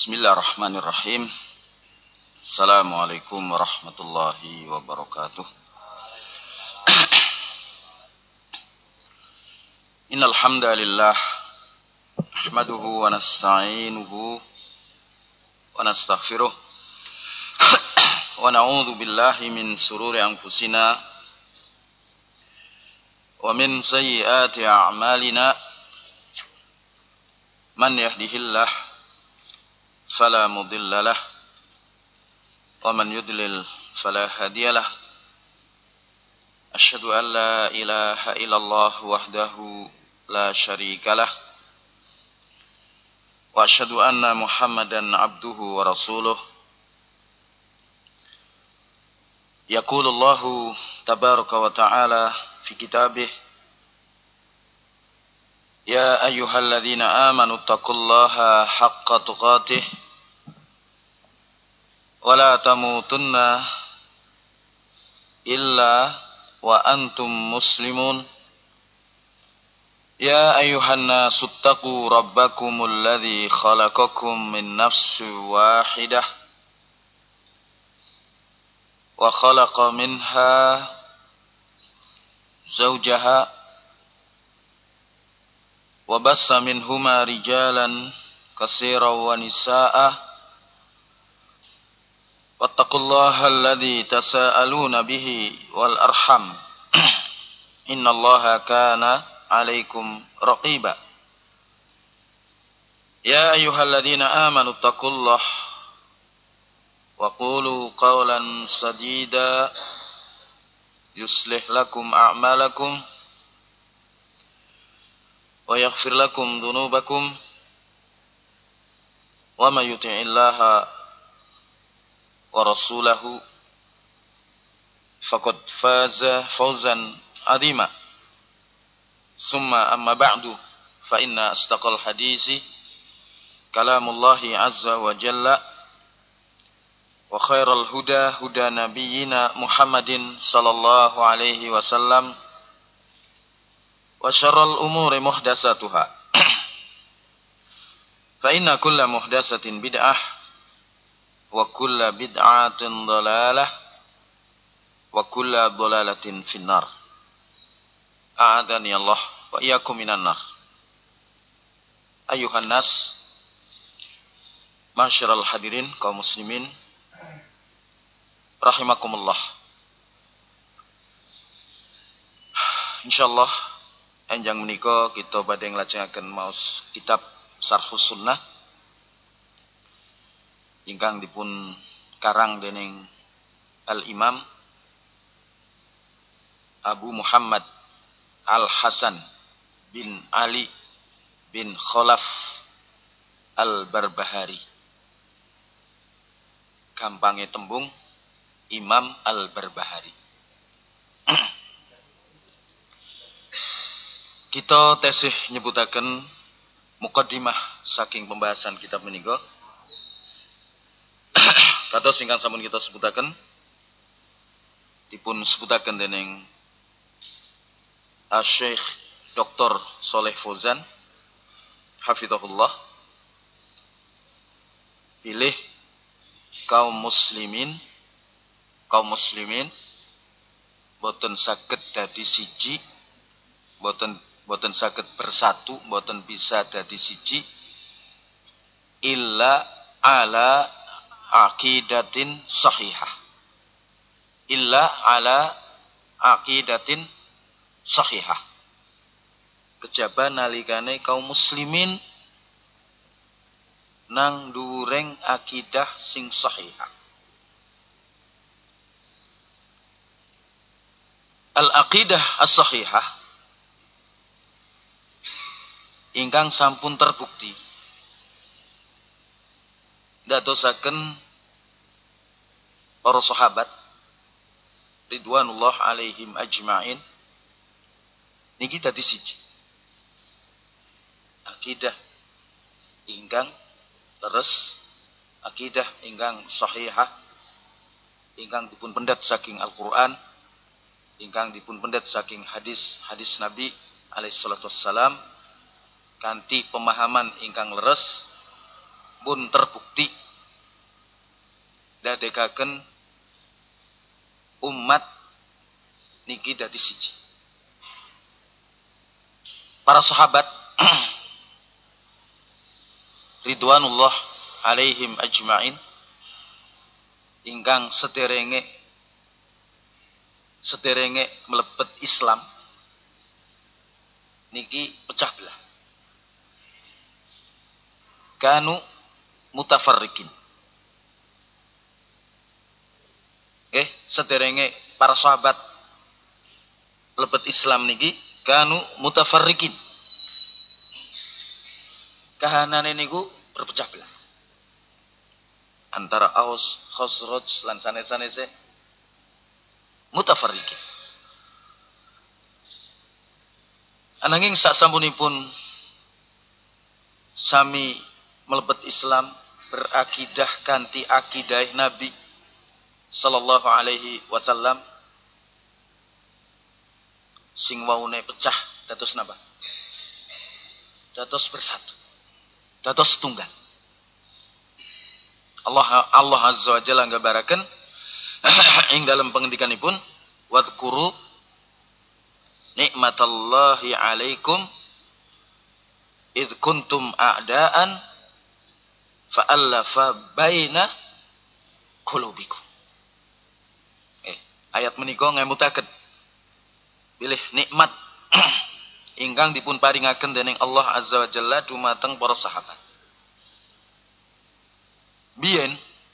Bismillahirrahmanirrahim. Assalamualaikum warahmatullahi wabarakatuh. Innal hamdalillah nahmaduhu wa nasta'inuhu wa nastaghfiruh wa na'udzu billahi min sururi anfusina wa min sayyiati a'malina. Man yahdihillah fala mudilla lah wa man yudlil fala hadiyalah. Asyhadu an la ilaha illallah wahdahu la syarikalah wa asyhadu anna Muhammadan abduhu wa rasuluh. Yaqulullahu tabaraka wa ta'ala fi kitabih, ya ayyuhalladzina amanu taqullaha haqqa tuqatih wa la tamutunna illa wa antum muslimun. Ya ayyuhan nasu ttaqu rabbakumul ladzi khalaqakum min nafsin wahidah wa khalaqa minha zawjaha wa bassa minhuma rijalan katsiran wa nisaa'a wattaqullaha alladzi tasaaluna bihi wal arham innallaha kana 'alaikum raqiba. Ya ayyuhalladzina amanu taqullaha wa qulu qawlan sadida yuslih lakum a'malakum wa yaghfir lakum dhunubakum wa may yuti'illaha wa rasulahu faqad faza fawzan 'azima. Summa amma ba'du, fa inna astaqal hadisi kalamullahi azza wa jalla wa khairal huda huda nabiyyina Muhammadin sallallahu alaihi wasallam wa syarrul umuri muhdatsatuha fa inna kulla muhdatsatin bid'ah wa kulla bid'atin dhalalah wa kulla dhalalatin finnar. A'adani Allah wa iyyakum minan nar. Ayuhan nas, ma'syiral hadirin kaum muslimin rahimakumullah. Insyaallah enjang menika kita badhe nglajengaken maos kitab Syarhus Sunnah ingkang dipun karang dening Al-Imam Abu Muhammad Al-Hasan bin Ali bin Khalaf Al-Barbahari. Gampange tembung Imam Al-Barbahari. Kita tesih nyebutaken muqaddimah saking pembahasan kitab menika. Kados ingkang sampun kita sebutaken dipun sebutaken dening Syekh Dr. Shalih Fauzan hafizahullah, pilih kaum muslimin boten saged dadi siji, boten saged bersatu, boten bisa dadi siji illa ala aqidatin sahihah. Illa ala aqidatin sahihah. Kejaba nalikane kaum muslimin nang dhuwuring akidah sing sahihah. Al-aqidah as-sahihah ingkang sampun terbukti dadosaken para sahabat ridwanullah alaihim ajma'in niki dadi siji. Akidah ingkang leres, akidah ingkang sahihah, ingkang dipun pendet saking Al-Qur'an, ingkang dipun pendet saking hadis Nabi alaihi salatu wassalam kanthi pemahaman ingkang leres pun terbukti dadekaken umat niki dadi siji. Para sahabat ridwanullah alaihim ajmain ingkang sederenge mlebet Islam niki pecah belah. Kanu mutafarriqin. Sederenge para sahabat mlebet Islam niki kanu mutafarriqin. Kahanane niku berpecah belah. Antara Aus, Khazraj lan sanes-sanese mutafarriqin. Ananging sasampunipun sami mlebet Islam berakidah kanthi akidah Nabi sallallahu alaihi wasallam sing waune pecah dados napa? Dados bersatu. Dados tunggal. Allah azza wa jalla ngabaraken ing dalam pengendikanipun wadhkuru nikmatallahi alaikum id kuntum a'daan fa'allafa baina qulubikum. Ayat menika ngemutaken bilih nikmat ingkang dipun paringaken dening Allah azza wa jalla dumateng para sahabat. Biyen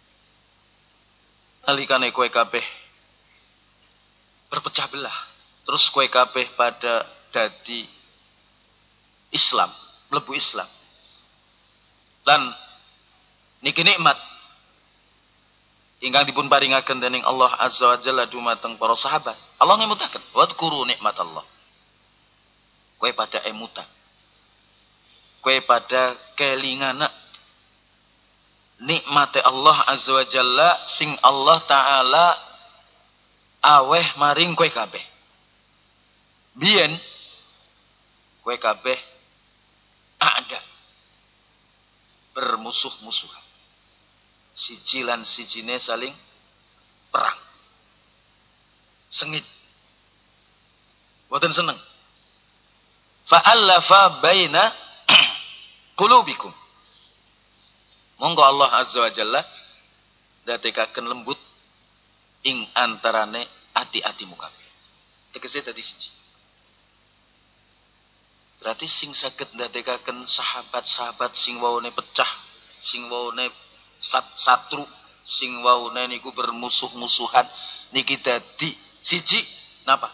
nalikane kowe kabeh berpecah belah, terus kowe kabeh pada dadi Islam, mlebu Islam. Lan niki nikmat ingkang dipun paringaken dening Allah azza wa jalla dumateng para sahabat. Allah ngemutaken, "Wadhkuru nikmatallah." Kowe pada emutan. Kowe pada kelingana nikmate Allah azza wa jalla sing Allah taala aweh maring kowe kabeh. Biyen kowe kabeh ada bermusuh-musuhan. Siji lan sijine saling perang. Sengit. Mboten seneng. Fa'allafa baina qulubikum. Monggo Allah azza wa jalla dadekaken lembut ing antarane ati-atimu kabeh. Tegese dadi siji. Berarti sing saged ndadekaken sahabat-sahabat sing waune pecah, sing waune satru, sing waune niku bermusuh-musuhan niki dadi siji napa?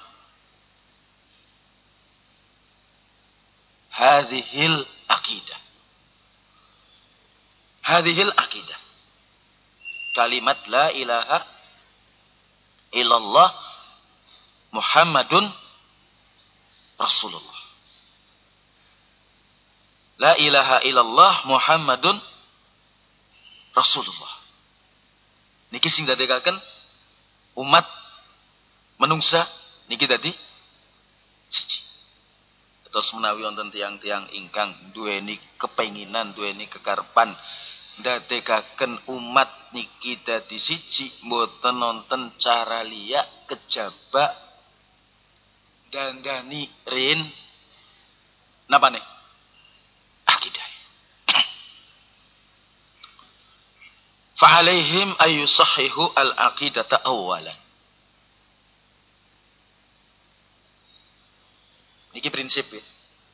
Hadhil aqidah. Hadhil aqidah. Kalimat la ilaha illallah Muhammadun Rasulullah. La ilaha illallah Muhammadun Rasulullah. Niki sing dadekaken umat menungsa niki dadi siji. Terus menawi wonten tiang-tiang ingkang duweni kepenginan, duweni kekarepan ndadekaken umat niki dadi siji, mboten nonton cara liya kejaba dandani rin napane? Akidah. Fa'alaihim ayyusahihu al-aqidata awwalan. Niki prinsip ya.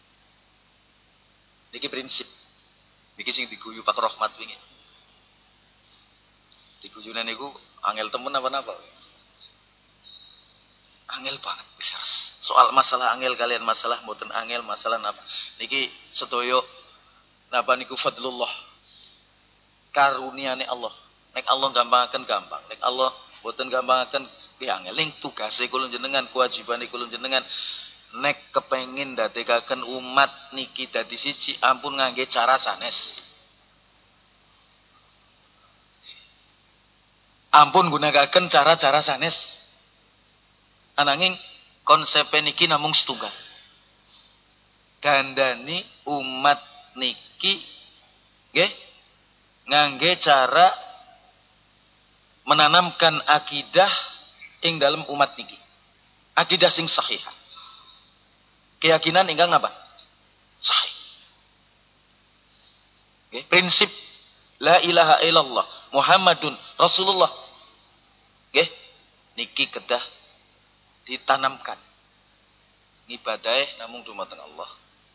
Niki prinsip. Niki sing diguyu Pak Rahmat wingi. Diguyune niku angel temen apa-apa. Angel banget. Soal masalah angel kalian masalah mboten angel masalah napa. Niki sedaya napa niku fadlullah. Karuniane Allah. Nek Allah gampangaken gampang. Nek Allah mboten gampangaken ki angel. Ning tugase kula jenengan, kewajibane kula jenengan nek kepengin ndadekaken umat niki dadi siji ampun ngangge cara sanes. Ampun gunakaken cara-cara sanes. Ananging konsep niki namung setunggal. Dandani umat niki nggih ngangge cara menanamkan akidah ing dalam umat niki. Akidah sing sahih. Keyakinan ingkang apa? Sahih. Okay. Prinsip la ilaha illallah Muhammadun Rasulullah. Okay. Niki kedah ditanamkan. Ibadah namung dumateng Allah.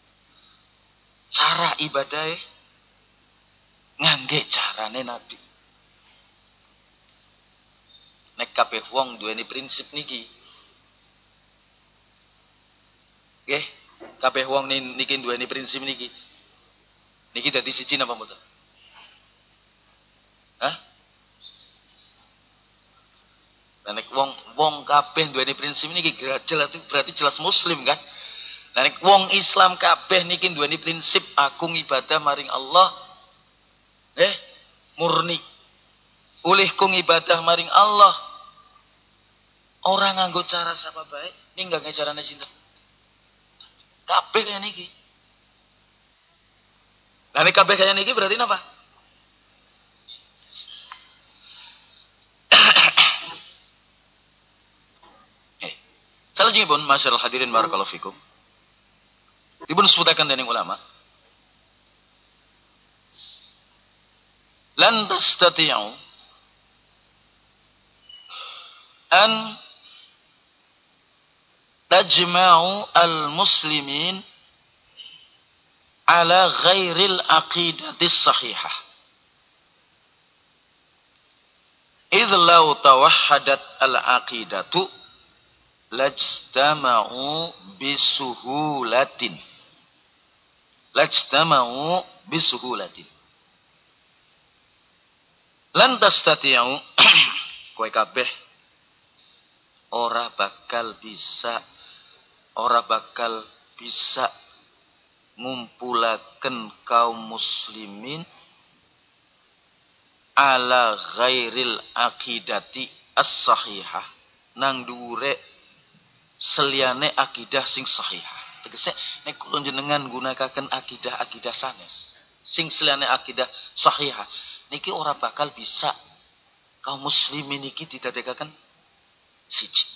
Cara ibadah ngangge carane Nabi. Nek kabeh wong duweni prinsip niki. Nggih, kabeh wong niki duweni prinsip niki. Niki dadi siji napa mboten? Hah? Nek wong kabeh duweni prinsip niki berarti jelas muslim kan? Nek wong Islam kabeh niki duweni prinsip aku ibadah maring Allah murni. Ulihku ibadah maring Allah. Orang nganggo cara sapa bae, ning gak carane sinten? Kabeh kaya niki. Lah nek kabeh kaya niki berarti napa? Salajengipun masyarul hadirin barakallahu fikum. Dipun sebutaken dening ulama. Lan tastati'u an tajma'u al-muslimin ala ghairil aqidatis sahihah. Idh law tawahhadat al-aqidatu lajtama'u bisuhulatin. Lajtama'u bisuhulatin. Lan tastati'u kowe kabeh ora bakal bisa ngumpulaken kaum muslimin ala ghairil aqidati as-sahihah nang dhuwure seliyane akidah sing sahihah. Tegese nek kula jenengan gunakaken akidah sanes sing seliyane akidah sahihah niki ora bakal bisa kaum muslimin niki didadekaken siji.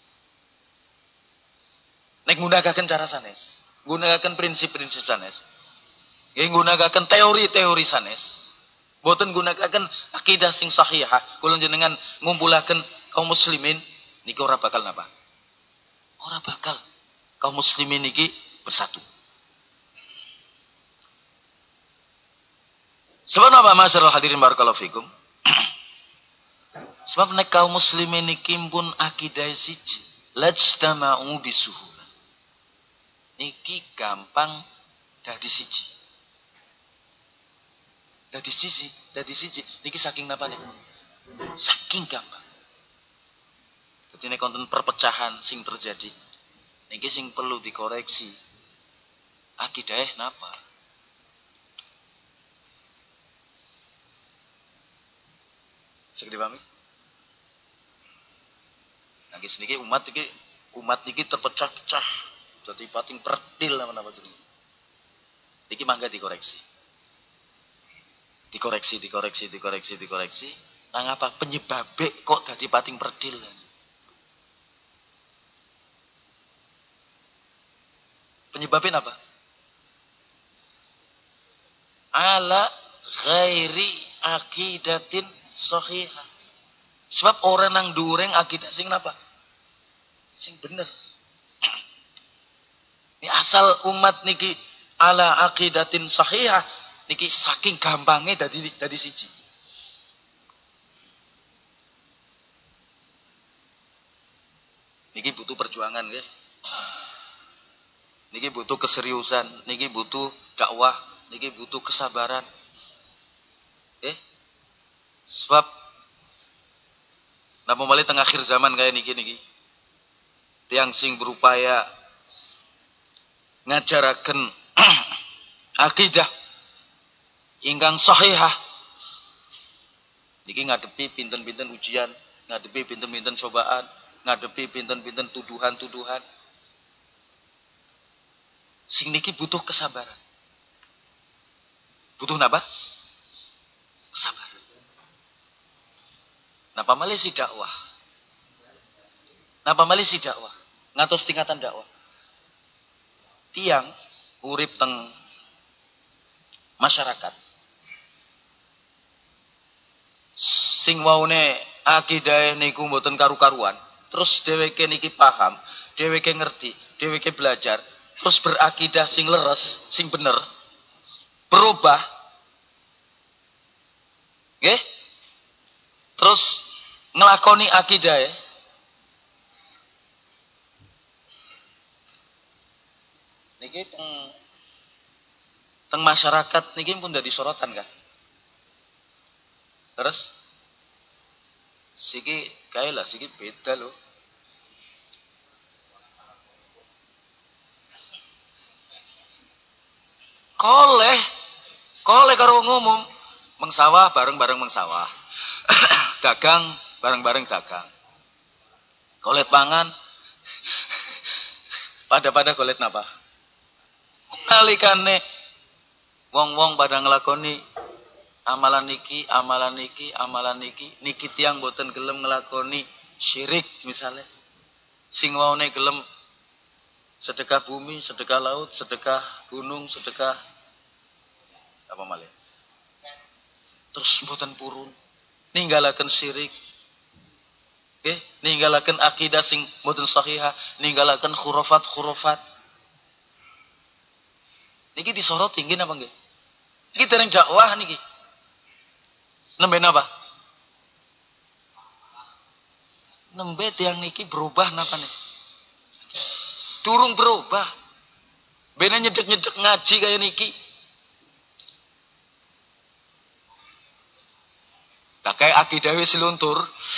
Nek nggunakaken cara sanes, nggunakaken prinsip-prinsip sanes, nggih nggunakaken teori-teori sanes, boten nggunakaken akidah sing sahihah, kula jenengan ngumpulaken kaum muslimin niki ora bakal napa? Ora bakal kaum muslimin niki bersatu. Sebab apa masyarul hadirin barakallahu fikum? Sebab nek kaum muslimin niki pun akidah siji, lajtama'u bisuhul. Niki gampang dadi siji. Dadi siji. Niki saking napa nih? Saking gampang. Jadi nek konten perpecahan sing terjadi, niki sing perlu dikoreksi. Akidah napa? Segede pahami? Nangis niki umat niki terpecah-pecah. Jadi pating perdil napa jenenge. Niki mangga dikoreksi. Dikoreksi. Nang apa penyebabe kok dadi pating perdil? Penyebabnya apa? Ala ghairi aqidatin sahihah. Sebab orang nang dureng akidah sing napa? Sing bener. Ini asal umat niki ala aqidatin sahihah niki saking gampangnya dadi siji. Niki butuh perjuangan nggih. Niki butuh keseriusan, niki butuh dakwah, niki butuh kesabaran. Sebab napa malih teng akhir zaman kaya niki. Tiang sing berupaya ngajaraken akidah ingkang sahihah niki ngadepi pinten-pinten ujian, ngadepi pinten-pinten cobaan, ngadepi pinten-pinten tuduhan-tuduhan. Sing niki butuh kesabaran. Butuh napa? Sabar. Napa malih si dakwah? Napa malih si dakwah? Ngantos tingkatan dakwah. Tiang urip teng masyarakat. Sing waune akidah niku mboten karu-karuan. Terus dheweke niki paham, dheweke ngerti, dheweke belajar, terus berakidah sing leres, sing bener, berubah. Nggih? Terus ngelakoni akidah niki teng masyarakat niki pun dadi sorotan kan. Terus siki kae lah siki beda lho. Koleh karo wong umum, mengsawah bareng-bareng mengsawah. Dagang bareng-bareng dagang. Kolet pangan pada kolet napa? Nalikane wong-wong pada ngelakoni amalan niki, niki tiang boten gelem ngelakoni syirik misalnya. Sing waune gelem sedekah bumi, sedekah laut, sedekah gunung, sedekah apa malih. Terus boten purun. Ninggalaken syirik. Nggih, ninggalaken akidah sing boten sahihah, ninggalaken khurafat. Niki disorot tinggi napa nggih? Niki dereng dakwah niki. Nembe napa? Nembe tiang niki berubah napa nih? Durung berubah. Bena nyedek-nyedek ngaji kaya niki. Lah kayak akidah wis luntur.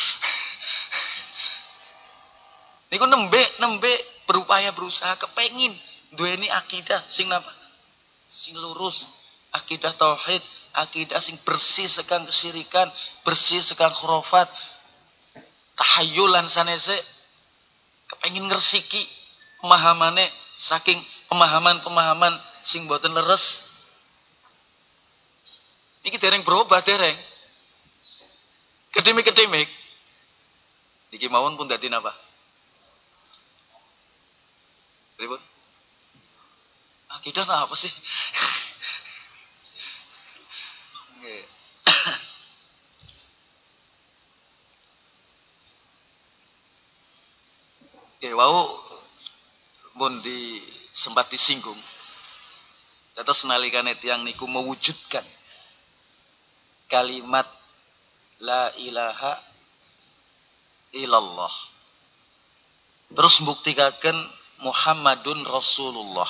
Niku nembe berupaya berusaha kepengin duweni akidah sing napa? Sing lurus, akidah tauhid, akidah sing bersih sekang kesyirikan, bersih sekang khurafat, tahayulan sanese kepengin ngresiki pemahamane saking pemahaman sing boten leres. Niki dereng berubah dereng. Kedemik. Niki mawon pun dadi napa? Ribut. Akidah apa sih? Oke, wau pun sempat disinggung. Dados nalikane tiyang niku mewujudkan kalimat la ilaha illallah. Terus mbuktikan Muhammadun Rasulullah.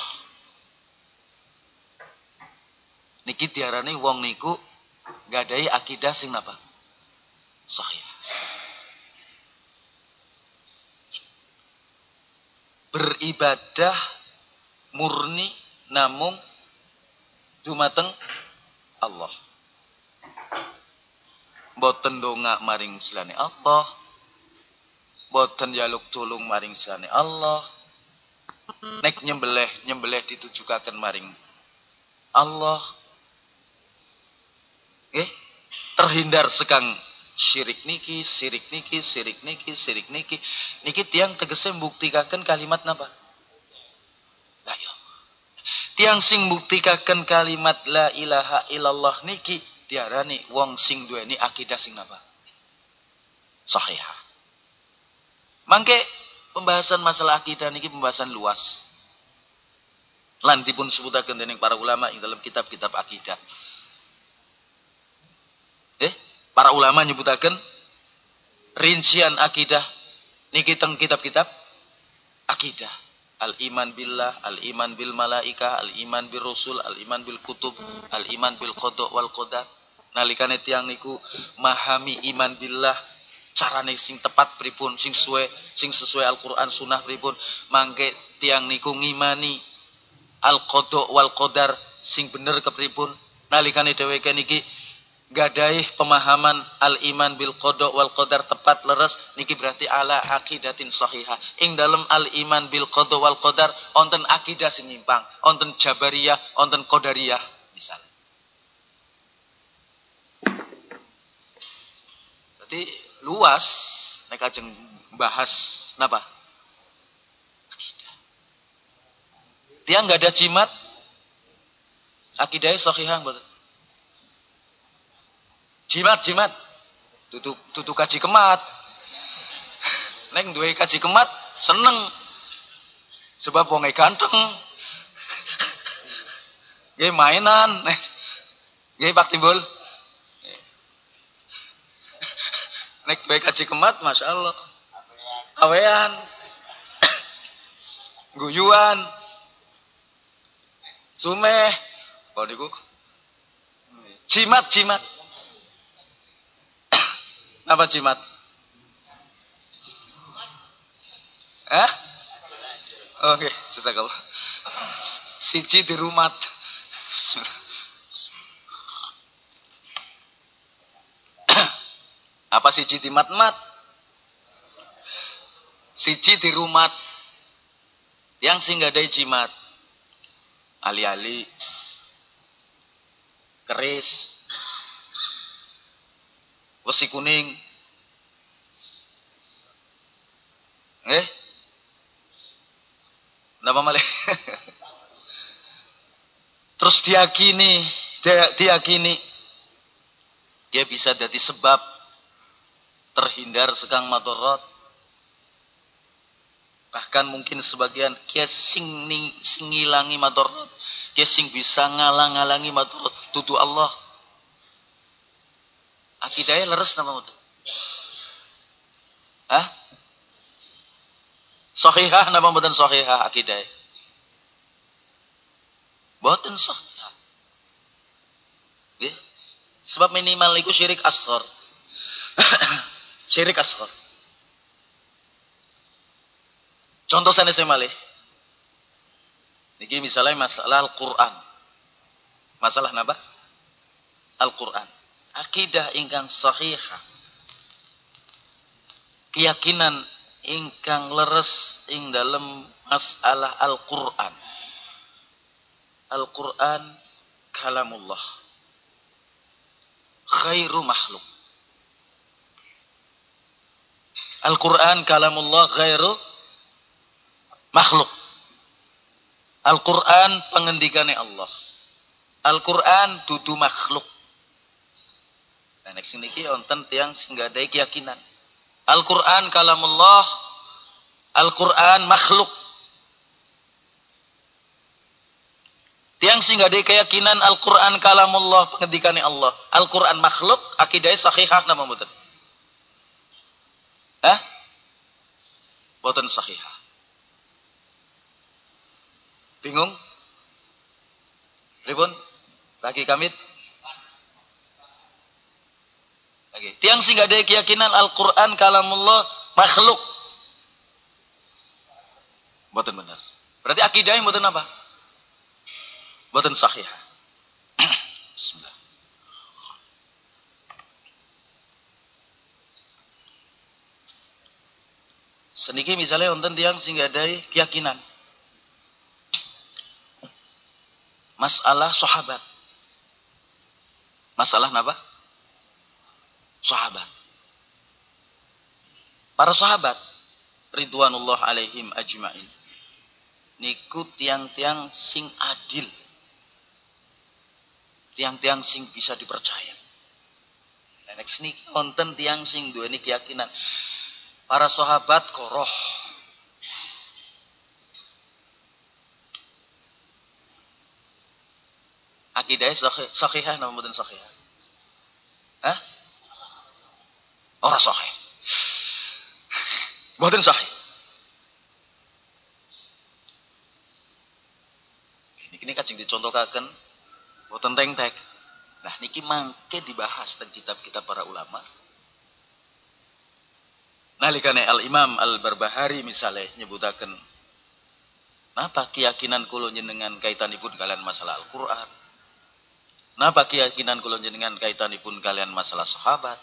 Niki diarani wong niku gadai akidah sing napa? Sahih. Beribadah murni namung dumateng Allah. Boten donga maring selane Allah. Boten jaluk tulung maring selane Allah. Nek nyembelih ditujukaken maring Allah. Terhindar sekang syirik niki. Niki tiang tegese mbuktikaken kalimat napa? La ilaha. Tiang sing mbuktikaken kalimat la ilaha illallah niki diarani wong sing duweni akidah sing napa? Sahihah. Mangke pembahasan masalah akidah niki pembahasan luas. Lan dipun sebutaken dening para ulama ing dalam kitab-kitab akidah. Para ulama nyebutaken rincian akidah niki teng kitab-kitab akidah. Al-iman billah, al-iman bil malaika, al-iman bil rusul, al-iman bil kutub, al-iman bil qada wal qadar. Nalikane tiyang niku memahami iman billah carane sing tepat pripun, sing sesuai Al-Qur'an Sunnah pripun, mangke tiyang niku ngimani al-qada wal qadar sing bener kepripun. Nalikane dheweke niki gadaih pemahaman al-iman bil qada wal qadar tepat leres niki berarti ala aqidatin sahihah. Ing dalam al-iman bil qada wal qadar wonten akidah sing nyimpang, wonten jabariyah, wonten qadariyah misal. Berarti luas nek ajeng bahas napa? Akidah. Tiang enggak ada jimat akidahnya sahihah mboten? Jimat. Tutu kaji kemat. Nek duwe kaji kemat seneng. Sebab wong ganteng. Nggih mainan. Nggih Pak Timbul. Nek duwe kaji kemat masyaallah. Awean. Guyuan. Sumeh. Kok niku? Jimat. Napa jimat? Oke, sesekal. Siji di rumat. Apa siji di mat-mat? Siji di rumat. Yang sing gak ada jimat. Ali-ali. Keris. Wesi kuning. Napa malih? Terus diyakini dia bisa jadi sebab terhindar sekang madorot. Bahkan mungkin sebagian kia sing ngilangi madorot, kia sing bisa ngalang-alangi madorot tutu Allah. Akidahnya leres napa mboten? Sahihah napa mboten sahihah akidahnya? Mboten sahihah. Nggih. Sebab minimal iku syirik asghar. Syirik asghar. Contoh sanes malih. Niki misalnya masalah Al-Qur'an. Masalah napa? Al-Qur'an. Akidah ingkang sahihah. Keyakinan ingkang leres ing dalam masalah Al-Qur'an. Al-Qur'an kalamullah. Khairu makhluk. Al-Qur'an kalamullah khairu makhluk. Al-Qur'an pengendikane Allah. Al-Qur'an dudu makhluk. Nah, nek sing niki wonten tiyang sing gadai keyakinan. Al-Qur'an kalamullah, Al-Qur'an makhluk. Tiyang sing gadai keyakinan Al-Qur'an kalamullah pengendikane Allah. Al-Qur'an makhluk, akidahnya sahihah napa mboten? Mboten sahihah. Bingung? Pripun? Lagi kamit? Lagi. Tiang sing gak ada keyakinan Al-Qur'an kalamullah makhluk. Mboten benar. Berarti akidahnya mboten apa? Mboten sahihah. Bismillah. Seniki misalnya wonten tiyang sing gadai keyakinan masalah sahabat. Masalah napa? Sahabat. Para sahabat ridwanullah alaihim ajmain. Niku tiang-tiang sing adil. Tiang-tiang sing bisa dipercaya. Nek seniki wonten tiang sing duweni keyakinan para sahabat koroh. Akidahnya sahihah napa mboten sahihah? Ora sahih. Mboten sahih. Niki kajeng dicontokaken mboten teng-tek. Nah niki mangke dibahas teng kitab-kitab para ulama. Nalikane Al-Imam Al-Barbahari misalnya nyebutaken napa keyakinan kula jenengan kaitanipun kalian masalah Al-Qur'an? Napa keyakinan kula jenengan kaitanipun kalian masalah sahabat?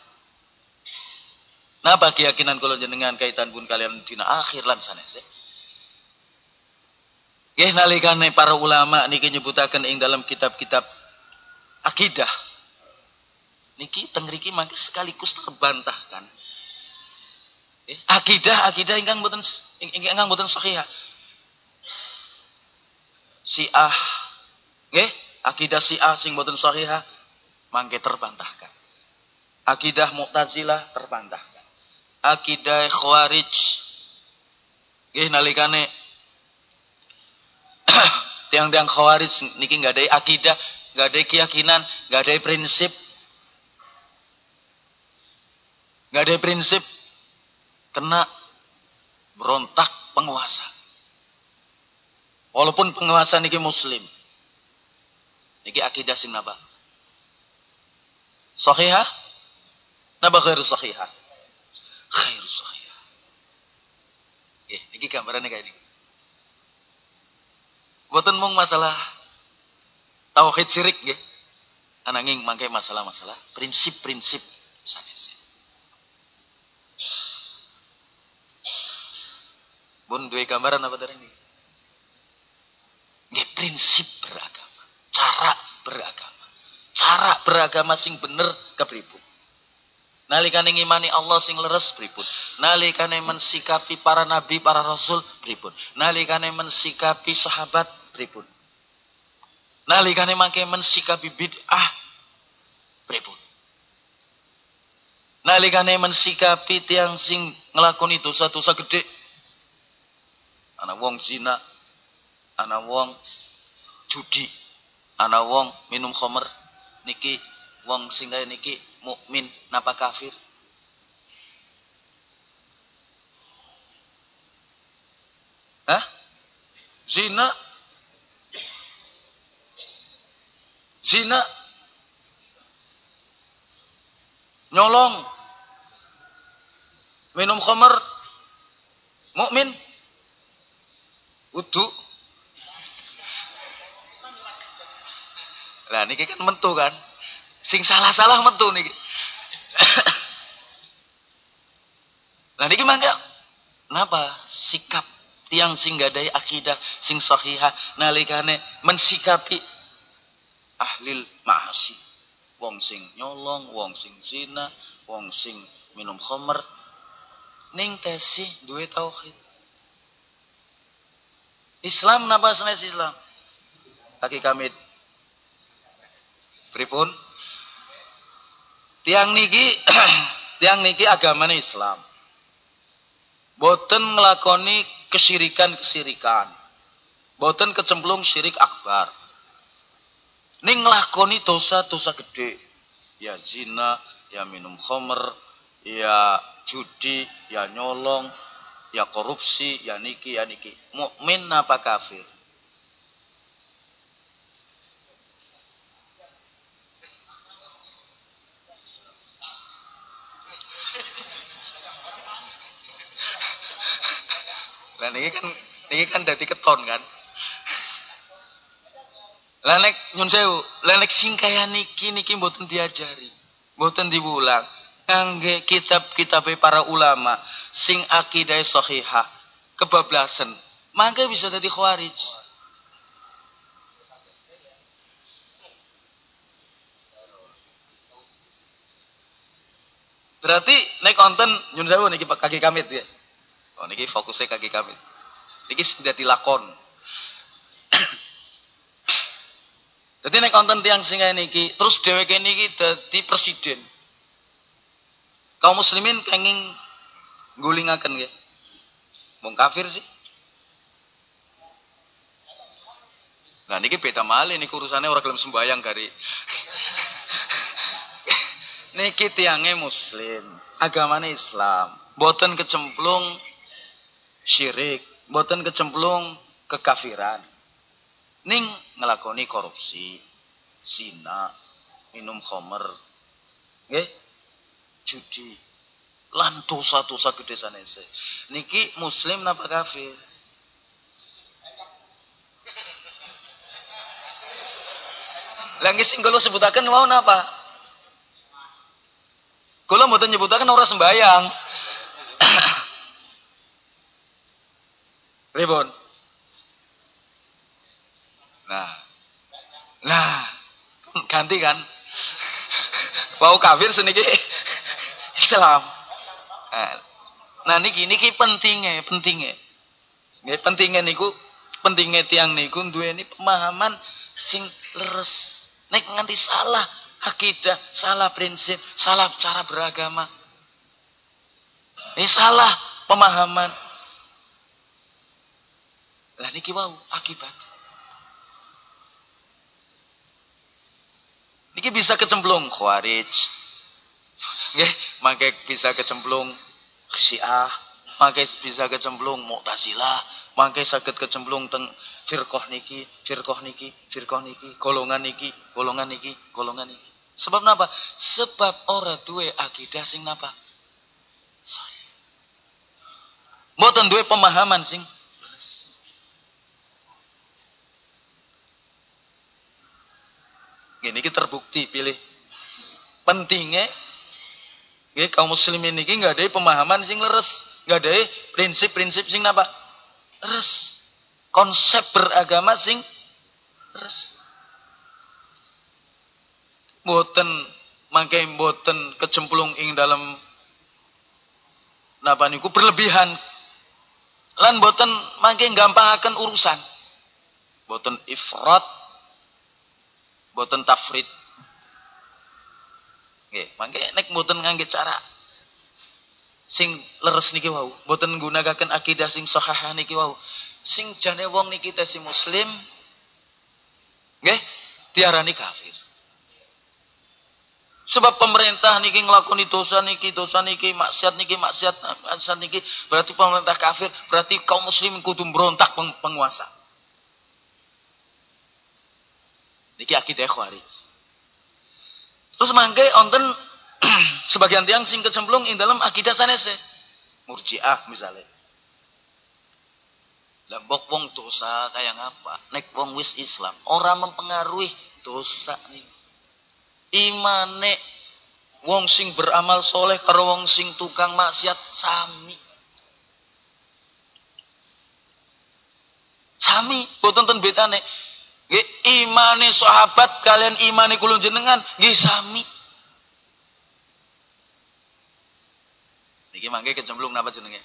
Napa keyakinan kula jenengan kaitanipun kalian dina akhir lan sanese? Nggih nalikane para ulama niki nyebutaken ing dalam kitab-kitab akidah Niki teng mriki mangke sekaligus terbantahkan. Akidah ingkang mboten sahih. Syiah nggih, akidah Syiah sing mboten sahih mangke terbantahkan. Akidah Mu'tazilah terbantahkan. Akidah Khawarij nggih nalikane tiang-tiang Khawarij niki enggak ada akidah, enggak ada keyakinan, enggak ada prinsip. Enggak ada prinsip, kena berontak penguasa. Walaupun penguasa niki muslim. Niki akidah sing napa? Sahihah? Napa khairu sahihah? Khairu sahihah. Nggih, niki gambarannya kayak niki. Boten mung masalah tauhid syirik nggih. Ananging mangke masalah-masalah prinsip-prinsip sanes. Bun duwe gambaran apa dereng niki? Nggih, prinsip beragama, cara beragama. Cara beragama sing bener kepripun? Nalikane ngimani Allah sing leres pripun? Nalikane mensikapi para nabi, para rasul pripun? Nalikane mensikapi sahabat pripun? Nalikane mangke mensikapi bid'ah pripun? Nalikane mensikapi tiang sing nglakoni dosa-dosa gede. Ana wong zina, ana wong judi, ana wong minum khamr, niki wong sing kaya niki mukmin napa kafir? Hah? Zina nyolong, minum khamr, mukmin wudu. Lah niki kan mentu kan. Sing salah-salah mentu niki. Lah niki mangga napa sikap tiang sing gadai akidah sing sahihah nalikane mensikapi ahlil ma'asi. Wong sing nyolong, wong sing zina, wong sing minum khamr ning tesih duwe tauhid. Islam napa sanes Islam? Kaki kamit. Pripun? Tiang niki agamane Islam. Boten nglakoni kesyirikan. Boten kecemplung syirik akbar. Ning nglakoni dosa-dosa gede. Ya zina, ya minum khamr, ya judi, ya nyolong, ya korupsi, ya niki. Mukmin apa kafir? Lah niki kan dadi keton kan. Lah nek nyun sewu, lah nek sing kaya niki mboten diajari, mboten diwulang. Kangge kitab-kitab para ulama sing akidah sahihah kebablasan, mangke bisa dadi khawarij. Berarti nek konten nyun sewu niki kaki kamit ya. Oh niki fokusnya kaki kamit. Niki sudah dilakon. Jadi nek konten tiang singa niki, terus dheweke niki dadi presiden. Kaum muslimin kenging gulingaken nggih. Wong kafir sih. Nah niki beda malih niki urusane ora gelem sembayang gari. Niki tiange muslim, agamane Islam, boten kecemplung syirik, boten kecemplung kekafiran. Ning ngelakoni korupsi, zina, minum khamr, nggih, judi, lan dosa-dosa gede sanese. Niki muslim napa kafir? Lah nggih sing kula sebutaken wau napa? Kula mboten nyebutaken ora sembayang. Pripun? Nah, ganti kan? Wau kafir seniki Islam. Nah niki pentingnya. Nggih pentingnya niku pentingnya tiang niku duweni pemahaman sing leres. Nek nganti salah akidah, salah prinsip, salah cara beragama. Ini salah pemahaman. Lah niki wau akibat. Niki bisa kecemplung Khawarij. Nggih, mangke bisa kecemplung Syiah, mangke bisa kecemplung Mu'tazilah, mangke saged kecemplung teng firqah niki, golongan niki. Sebab napa? Sebab ora duwe akidah sing napa? Sahih. Mboten duwe pemahaman sing leres. Gini iki terbukti pilih pentingnya kaum muslimin niki nggak ada pemahaman sing leres, nggak ada prinsip-prinsip sing napa? Leres. Konsep beragama sing leres. Mboten mangke mboten kecemplung ing dalam napa niku berlebihan. Lan mboten mangke gampangaken urusan. Mboten ifrat, mboten tafrid. Nggih, mangke nek mboten ngangge cara sing leres niki wau, mboten nggunakaken akidah sing sahih niki wau. Sing jane wong niki tesi muslim nggih diarani kafir. Sebab pemerintah niki nglakoni dosa niki, maksiat niki, berarti pemerintah kafir, berarti kaum muslim kudu berontak penguasa. Niki akidah Khawarij. Terus mangke onten sebagian tiang sing kecemplung ing dalam akidah sanese. Murji'ah misalnya. Lah mbok wong dosa kaya ngapa? Nek wong wis Islam ora mempengaruhi dosa nih. Imane wong sing beramal soleh karo wong sing tukang maksiat sami. Sami, boten ten betane. Nggih imane sahabat kalian imane kula jenengan nggih sami. Niki mangke kecemplung napa jenenge?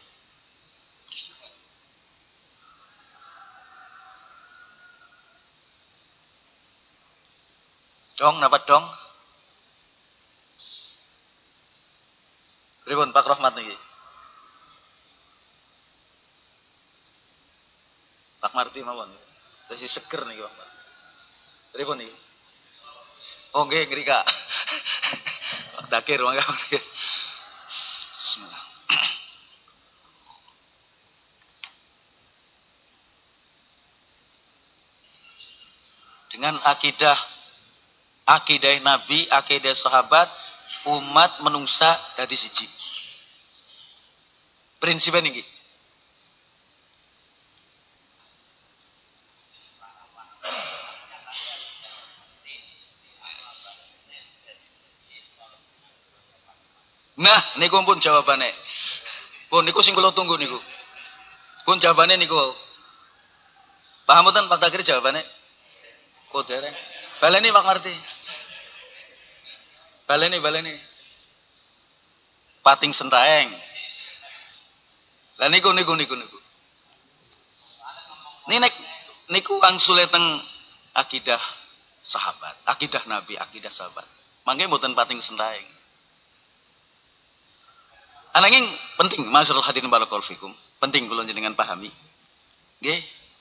Dong napa dong? Pripun Pak Rahmat niki? Pak Marti mawon. Sesi seger niki Pak Marti. Pripun niki? Oh nggih ngrika. Pak Dakir mangga. Bismillah. Dengan akidah Nabi, akidah sahabat, umat menungsa dadi siji. Prinsipnya niki. Nah, niku pun jawabane. Pun niku sing kula tunggu niku. Pun jawabane niku. Paham mboten Pak Takir jawabane? Oh, dereng. Baleni Pak Marti. Baleni. Pating sentaeng. Lah niku. Niku wangsule teng akidah sahabat, akidah Nabi, akidah sahabat. Mangke mboten pating sentaeng. Ananging penting masyarul hadirin barakallahu fikum. Penting kula jenengan pahami. Nggih.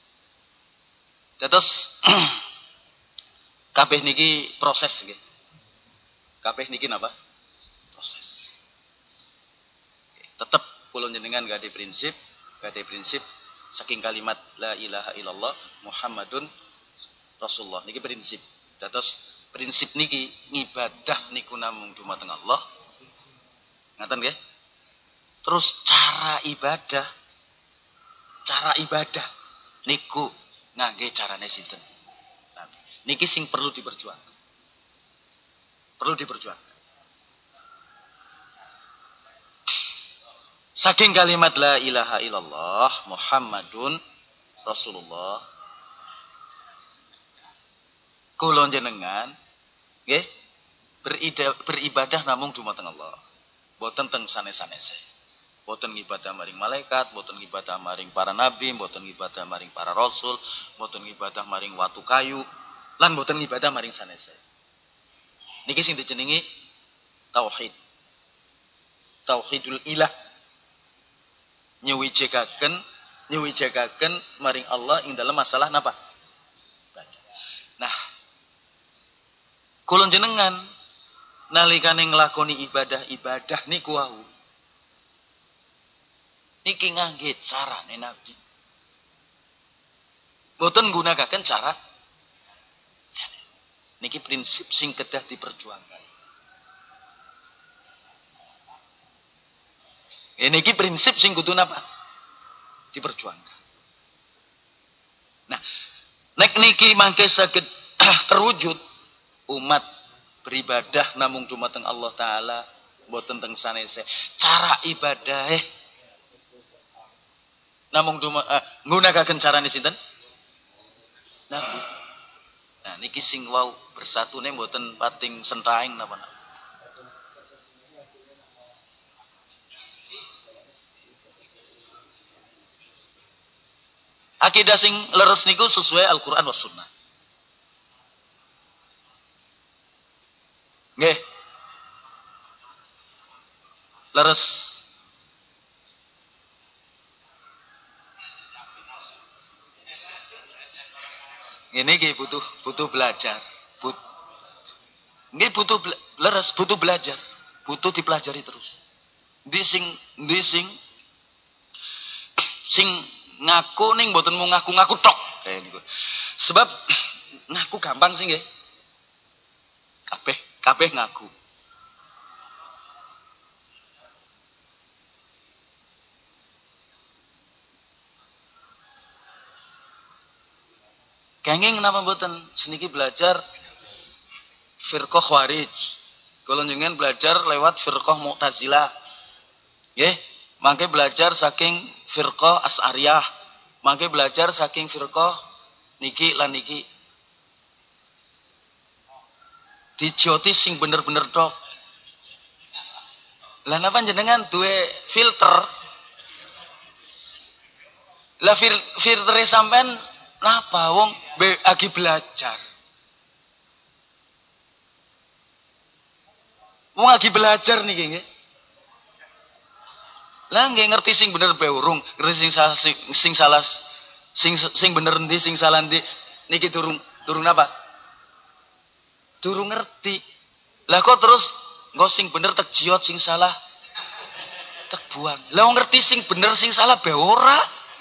Terus kabeh niki proses nggih. Kabeh niki napa? Proses. Tetep kula jenengan gak ada prinsip saking kalimat la ilaha illallah Muhammadun Rasulullah niki prinsip. Terus prinsip niki ngibadah niku namung dumateng Allah. Ngaten nggih? Terus cara ibadah niku ngangge carane sinten? Niki sing perlu diperjuangkan. Saking kalimat la ilaha illallah Muhammadun Rasulullah. Kula jenengan nggih beribadah namung dumateng Allah. Boten teng sanes-sanese. Boten ngibadah maring malaikat, boten ngibadah maring para nabi, boten ngibadah maring para rasul, boten ngibadah maring watu kayu, lan boten ngibadah maring sanese. Niki sing dijenengi tauhid. Tauhidul ilah. Nyuwijagaken maring Allah ing dalam masalah napa? Nah, kula jenengan nalikane nglakoni ibadah niku wau. Niki ngangge carane Nabi. Boten nggunakaken cara niki prinsip sing kedah diperjuangkan. Niki prinsip sing kudu napa? Diperjuangkan. Nah, nek niki mangke saged terwujud umat beribadah namung dumateng Allah taala boten teng sanese. Cara ibadah namung nggunakaken carane sinten? Nabi. Nah, niki sing wau bersatune mboten pating sentraing napa. Akidah sing leres niku sesuai Al-Qur'an was sunnah. Nggih. Leres. Ini nggih butuh belajar. Nggih butuh leres, butuh belajar. Butuh dipelajari terus. Ndi sing ngaku ning mboten mau ngaku-ngaku tok kayak niku. Sebab ngaku gampang sih nggih. Kabeh ngaku. Kenging napa mboten seniki belajar firqah Khawarij. Kula njenengan belajar lewat firqah Mu'tazilah. Nggih, mangke belajar saking firqah Asy'ariyah. Mangke belajar saking firqah niki lan niki. Dijoti sing bener-bener tok. Lah napa jenengan duwe filter? Lah filtere sampean napa wong lagi belajar. Wong lagi belajar niki nggih. Lah nggih ngerti sing bener bae urung, ngerti sing salah sing bener endi sing salah endi niki durung napa? Durung ngerti. Lah kok terus engko sing bener tek jiot sing salah tek buang. Lah wong ngerti sing bener sing salah bae ora.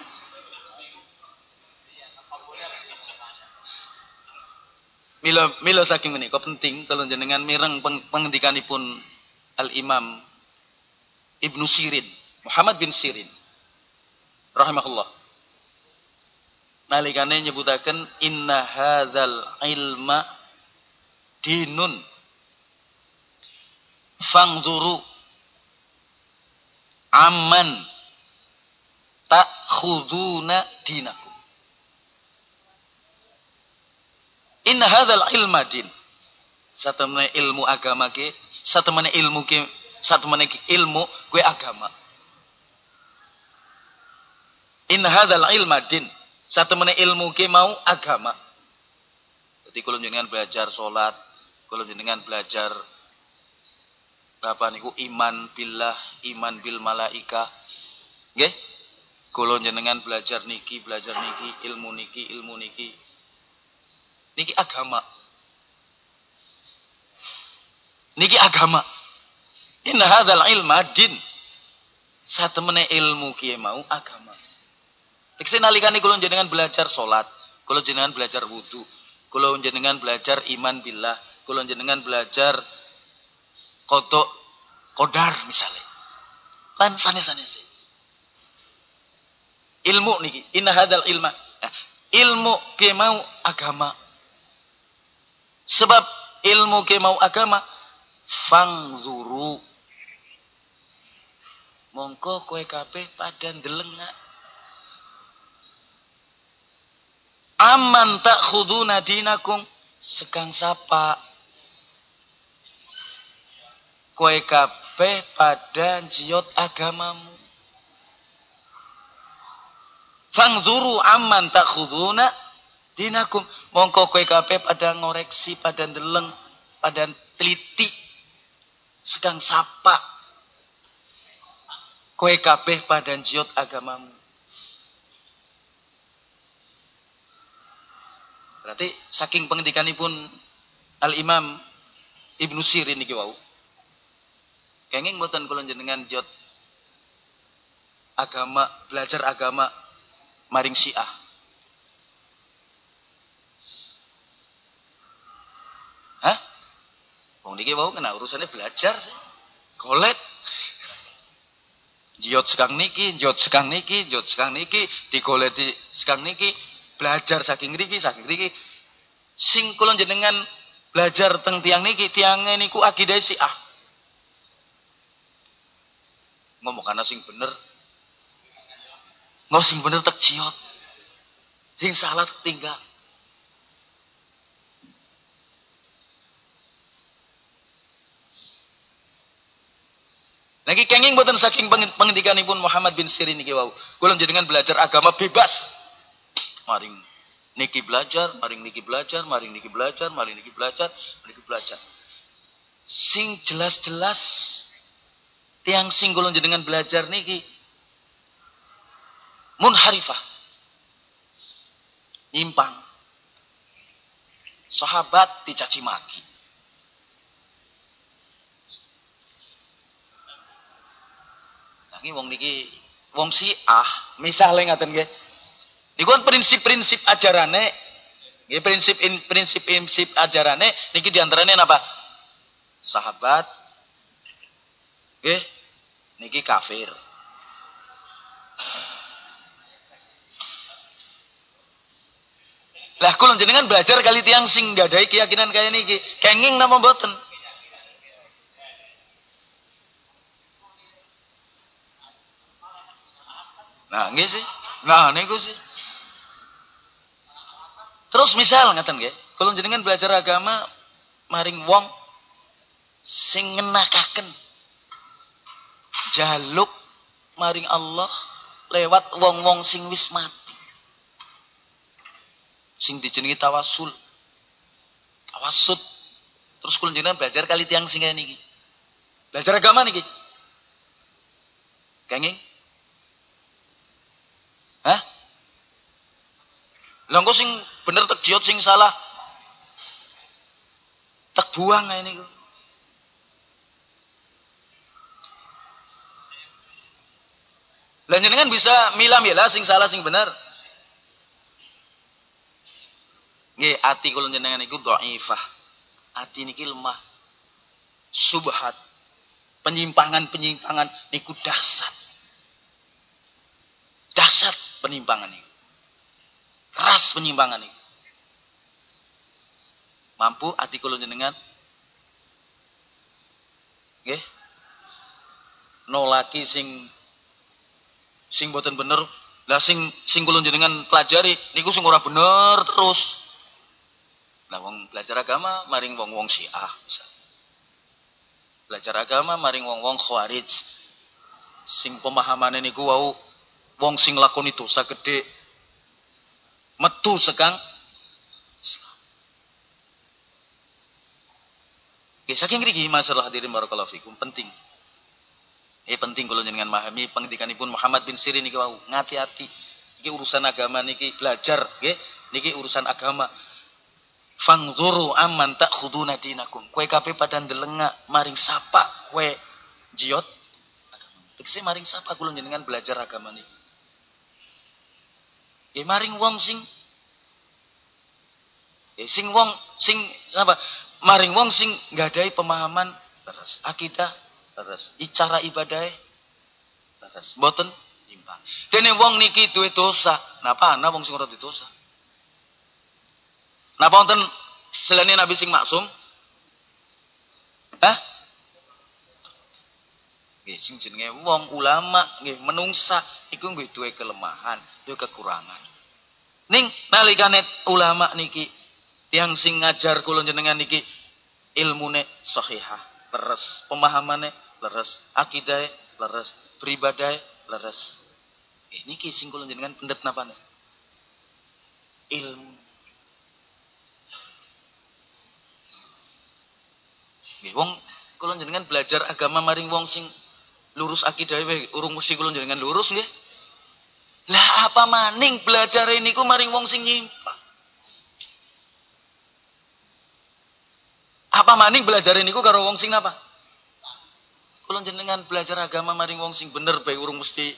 Mila saking menika penting kalau jenengan mireng pengendikanipun Al-Imam Ibnu Sirin, Muhammad bin Sirin rahimahullah. Nalikane nyebutaken inna hadzal ilma dinun fangzuru amman ta'khuduna dinakum. Inna hadzal ilma din. Satemene ilmu agama ke, satemene ilmu kuwi agama. Inna hadzal ilma din. Satemene ilmu ke mau agama. Jadi kalau jenengan belajar salat, kalau jenengan belajar apa niku iman billah, iman bil malaika. Nggih? Kalau jenengan belajar niki, ilmu niki. Niki agama. Inna hadzal ilma din. Satemene ilmu kiye mau agama. Tekse nalikane kula jenengan belajar salat, kula jenengan belajar wudu, kula jenengan belajar iman billah, kula jenengan belajar qadar misalnya. Lan sanes-sanes. Ilmu niki, inna hadzal ilma. Nah, ilmu kiye mau agama. Sebab ilmu ke mau agama fangzuru mongko kowe kabeh padha ndelengak aman tak khuduna dinakum sekang sapa kowe kabeh pada njiyot agamamu. Fangzuru amman takhuduna dinakum. Mongko kowe kabeh pada ngoreksi, pada ndeleng, pada teliti sekang sapa kowe kabeh pada njiyot agamamu. Berarti saking pengendikanipun Al-Imam Ibnu Sirin niki wau. Kenging mboten kula jenengan njiyot agama, belajar agama maring Syiah. Hah? Wong niki wau kena urusannya belajar sih. Golet. Njiyot sekang niki, njiyot sekang niki, njiyot sekang niki, digoleti sekang niki. Belajar saking riki. Sing kula jenengan belajar teng tiang niki, tiange niku akidah Syiah. Ngomong kana sing bener. Ngomong sing bener tek ciot. Sing salah tek tinggal. Lagi kenging boten saking pengendikanipun Muhammad bin Sirin niki wau. Kula jenengan belajar agama bebas. Maring niki belajar, maring niki belajar, maring niki belajar, maring niki belajar, maring niki belajar. Sing jelas-jelas tiang sing kula jenengan belajar niki munharifah. Nyimpang. Sahabat dicaci maki. Lagi wong niki wong Syiah, misale ngaten nggih. Niku kan prinsip-prinsip ajarane, nggih prinsip ajarane niki diantarane napa? Sahabat nggih niki kafir. Lah kula jenengan belajar kali tiang sing nggadahi keyakinan kaya niki, kenging napa mboten? Nah, nggih sih. Nah, niku sih. Terus misal ngaten nggih, kula jenengan belajar agama maring wong sing ngenakaken jaluk maring Allah lewat wong-wong sing wis mati. Sing dijenengi tawasul. Tawasud. Terus kula jenengan belajar kali tiang sing kaya niki. Belajar agama niki. Kenging? Hah? Lah engko sing bener tek jiot sing salah tek buang ae niku. Lah jenengan bisa milah-milah sing salah sing bener. Nggih, ati kula jenengan niku dhaifah. Ati niki lemah. Subhat. Penyimpangan-penyimpangan niku dahsyat. Dahsyat penyimpangan niku. Keras penyimpangan niku. Mampu ati kula jenengan nggih nolaki sing boten bener. Lah sing kula jenengan pelajari niku sing ora bener terus. Lah wong belajar agama maring wong-wong Syiah misal. Belajar agama maring wong-wong Khawarij. Sing pemahamane niku wau wong sing lakoni dosa gedhe metu sekang Islam. Oke, saking ngriki masalah hadirin barakallahu fikum penting. Penting kula jenengan memahami pengendikanipun Muhammad bin Sirin niki wau, ngati-ati. Iki urusan agama niki belajar, nggih. Niki urusan agama. Fangzuru amman ta'khuduna dinakum. Kowe kabeh pada ndelengak maring sapa kowe jiot agama. Tegese maring sapa kula jenengan belajar agama niki. Ya maring wong sing apa? Maring wong sing nggadahi pemahaman leres, akidah leres, cara ibadah leres. Mboten nyimpang. Dene wong niki duwe dosa, napa ana wong sing ora duwe dosa? Napa wonten selene nabi sing maksum? Hah? Nggih sing jenenge wong ulama nggih menungsa iku nggih duwe kelemahan, duwe kekurangan. Ning nalikane ulama niki tiyang sing ngajar kula jenengan niki ilmune sahihah. leres, pemahamannya leres, akidahnya leres, beribadahnya leres. Ini sing kula jenengan pendet napa nih? Ilmu. Nggih, wong kula jenengan belajar agama maring wong sing lurus akidah wae urung mesti kula jenengan lurus nggih. Lah apa maning belajar niku maring wong sing nyimpang. Apa maning belajar niku karo wong sing napa? Kula jenengan belajar agama maring wong sing bener bae urung mesti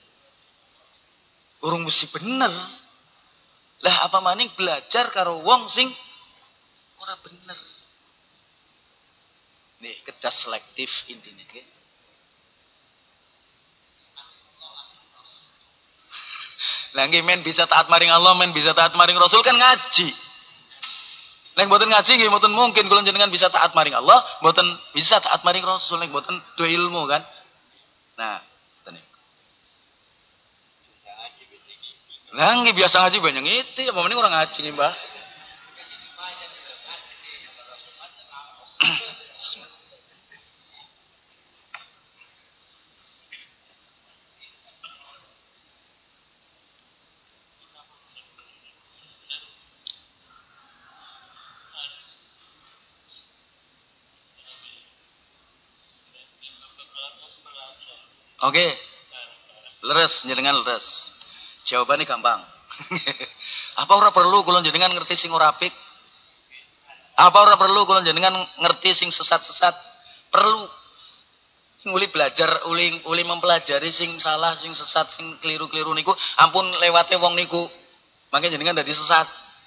bener. Lah apa maning belajar karo wong sing ora bener. Nih, kedah selektif intine nggih. Lah nggih men bisa taat maring Allah, men bisa taat maring Rasul kan ngaji. Nek mboten ngaji nggih mboten mungkin kula jenengan bisa taat maring Allah, mboten bisa taat maring Rasul nek mboten duwe ilmu kan. Nah, ngoten niku. Lah nggih biasa ngaji banyak ngiti, apa mending orang ngaji nggih, Mbah. Oke. Leres jenengan leres. Jawabannya gampang. Apa ora perlu kula jenengan ngerti sing ora apik? Apa ora perlu kula jenengan ngerti sing sesat-sesat? Perlu. Uli belajar, uli mempelajari sing salah, sing sesat, sing keliru-keliru niku, ampun lewate wong niku. Makanya jenengan dadi sesat.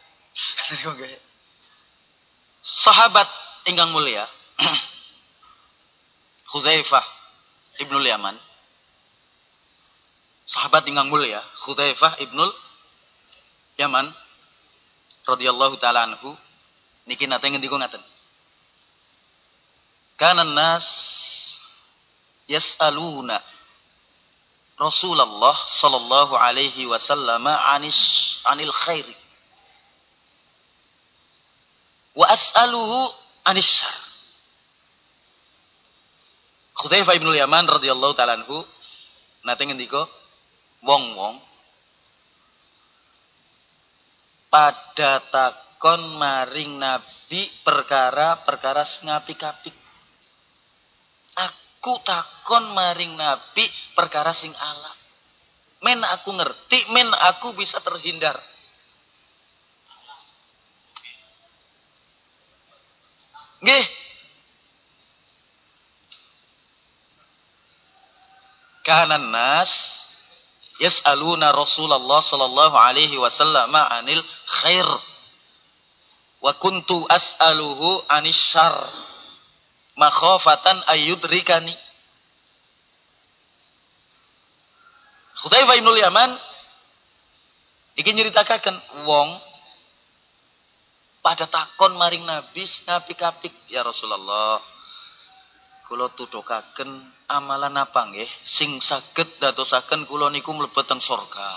Sahabat ingkang mulia, Hudzaifah Ibnul Yaman. Sahabat ingkang mulia, Hudzaifah Ibnul Yaman radhiyallahu taala anhu niki nate ngendika ngaten. Kana nas yas'aluna Rasulullah sallallahu alaihi wasallam anil khair wa as'aluhu anis syarr. Hudzaifah Ibnul Yaman radhiyallahu taala anhu nate ngendika wong-wong pada takon maring Nabi perkara-perkara sing apik-apik. Aku takon maring Nabi perkara sing ala. Men aku ngerti, men aku bisa terhindar. Nggih. Kanan nas yas'aluna Rasulullah sallallahu alaihi wasallam anil khair wa kuntu as'aluhu anis syarr makhafatan ayyudrikani. Hudzaifah Ibnul Yaman iki nyritakaken wong pada takon maring Nabi sing apik-apik, ya Rasulullah. Kula tuduhaken amalan apa nggih sing saged dadosaken kula niku mlebet teng surga.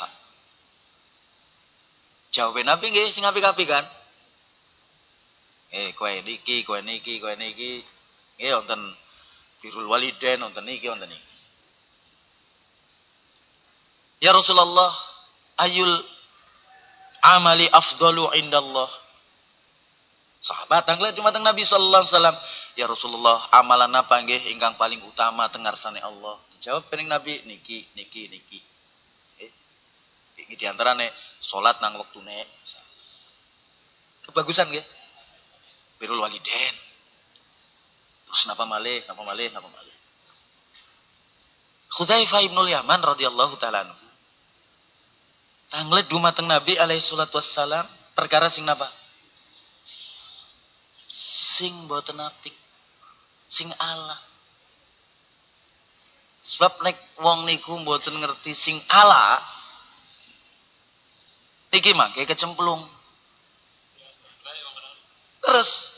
Jawabe Nabi nggih sing apik-apik kan. Kowe niki, kowe niki, kowe niki. Nggih wonten birrul walidain, wonten niki, wonten niki. Ya Rasulullah, ayul amali afdalu indallah. Sahabat tanglet cuma teng Nabi sallallahu alaihi wasallam. Ya Rasulullah, amalan apa nggih ingkang paling utama teng ngarsane Allah? Dijawab dening Nabi, niki. Iki di antarane salat nang wektune. Kebagusan nggih. Birrul walidain. Terus napa malih? Hudzaifah Ibnul Yaman radhiyallahu taala anhu. Tanglet dumateng Nabi alaihi salatu wassalam perkara sing napa? Sing boten apik. Sing ala. Sebab nek wong niku mboten ngerti sing ala, niki mangke kecemplung. Terus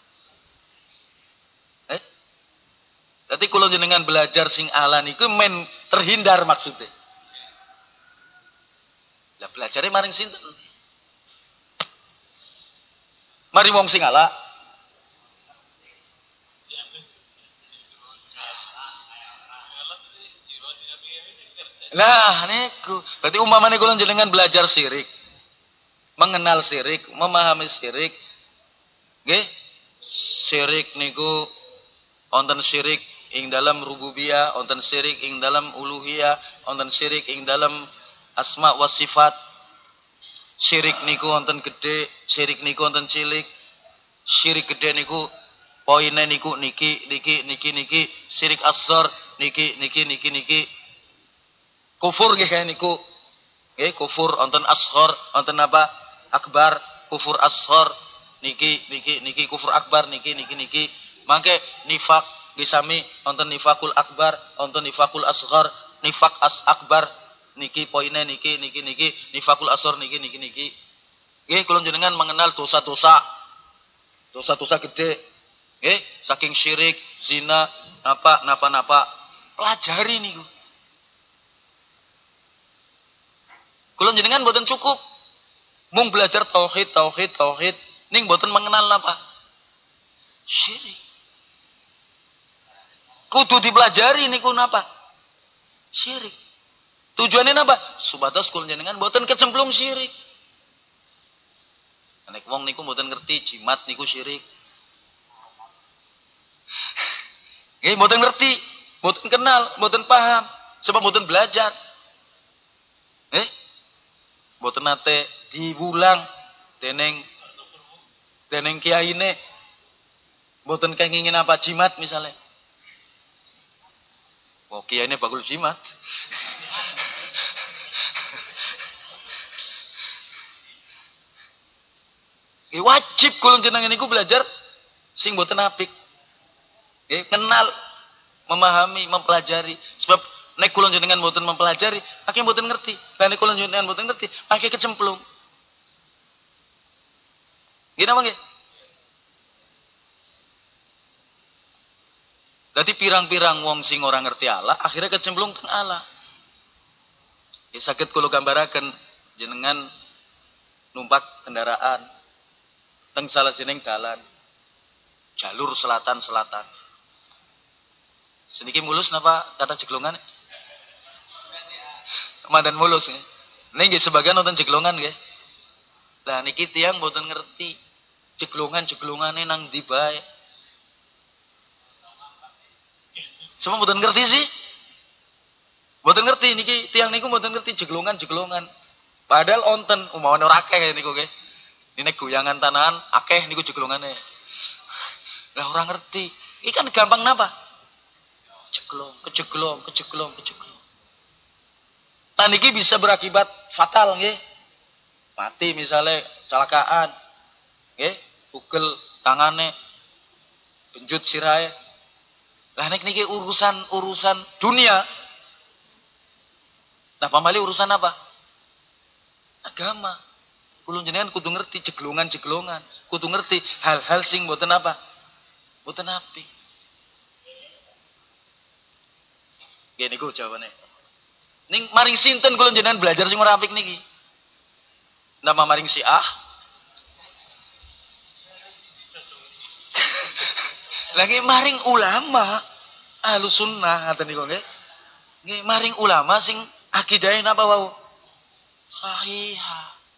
Dadi kula jenengan belajar sing ala niku men terhindar maksudnya. Lah belajare maring sinten? Mari wong sing ala. Lah niku. Berarti umpamane kula jenengan belajar syirik, mengenal syirik, memahami syirik, nggih. Syirik niku wonten syirik ing dalam rububiyah, wonten syirik ing dalam uluhiyah, wonten syirik ing dalam asma wa sifat. Syirik niku wonten gedhe, syirik niku wonten cilik. Syirik gedhe niku poine niku niki. Syirik asghar niki. Kufur nggih niku. Nggih, kufur wonten asghar, wonten apa? Akbar, kufur asghar niki kufur akbar niki. Mangke nifak nggih sami wonten nifakul akbar, wonten nifakul asghar, nifak akbar niki poine niki nifakul asghar niki. Nggih, kula jenengan mengenal dosa-dosa gede. Nggih, saking syirik, zina, napa. Pelajari niku. Kula jenengan mboten cukup mung belajar tauhid, ning mboten mengenal napa? Syirik. Kudu dipelajari niku napa? Syirik. Tujuannya napa? Supados kula jenengan mboten kecemplung syirik. Nek wong niku mboten ngerti jimat niku syirik. Nggih, mboten ngerti, mboten kenal, mboten paham, sebab mboten belajar. Mboten nate diwulang dening kiyaine. Mboten kengingin apa jimat misalnya. Oh, kiyaine bakul jimat. Wajib kula jenengan niku belajar sing mboten apik. Kenal, memahami, mempelajari. Sebab nek kula jenengan mboten mempelajari, akeh mboten ngerti. Lah nek kula jenengan mboten ngerti, akeh kecemplung. Nggih napa nggih? Dadi pirang-pirang wong sing ora ngerti Allah, akhirnya kecemplung teng Allah. Ya saged kula gambaraken jenengan numpak kendaraan teng salah sining dalan jalur selatan. Seniki mulus napa kata jeglongan? Mandan mulus nggih. Ning nggih sebagian nonton jeglongan nggih. Lah niki tiyang mboten ngerti jeglongane nang ndi bae. Semua mboten ngerti sih. Mboten ngerti niki tiyang niku mboten ngerti jeglongan. Padahal onten umpamane ora akeh niku nggih. Nek goyangan tanahan akeh niku jeglongane. Lah ora ngerti. Iki kan gampang napa? Kejeglong. Tan iki bisa berakibat fatal nggih. Mati misalnya celakaan. Nggih, pukul tangane benjut sirahe. Lah nek niki urusan dunia. Nah, pamali urusan apa? Agama. Kula jenengan kudu ngerti jeglongan. Kudu ngerti hal-hal sing mboten apa? Mboten apik. Nggih niku jawabane. Ning maring sinten kula jenengan belajar sing ora apik niki? Nama maring Syiah. Lagi maring ulama Ahlus Sunnah ngaten niku nggih. Nggih maring ulama sing akidahe napa wau? Sahihah.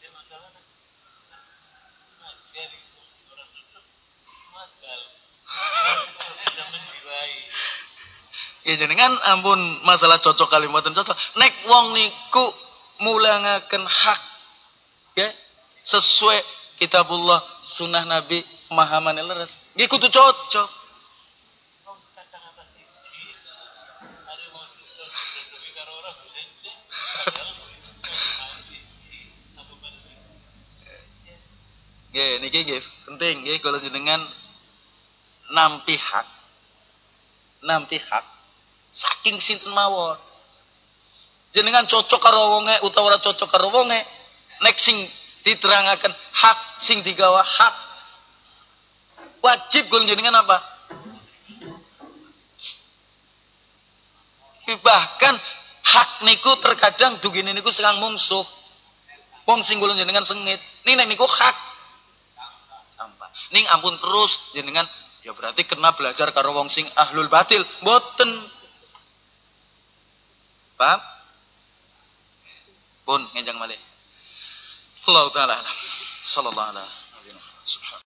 Ya jenengan ampun masalah cocok kalimaten cocok. Nek wong niku mulangaken hak ya sesuai kitabullah sunnah Nabi pemahaman leres. Nggih kudu cocok. Nggih niki nggih penting nggih kalau jenengan nampi hak saking sinten mawon. Jenengan cocok karo wonge utawa ora cocok karo wonge, nek sing diterangaken hak sing digawa hak. Wajib kula jenengan apa? Bahkan hak niku terkadang dugine niku sekang mungsuh. Wong sing kula jenengan sengit, ning nek niku hak. Ning ampun terus jenengan ya berarti kena belajar karo wong sing ahlul batil. Mboten. Paham? Pun ngenjang malih. Allah taala alam. Sallallahu alaihi wasallam.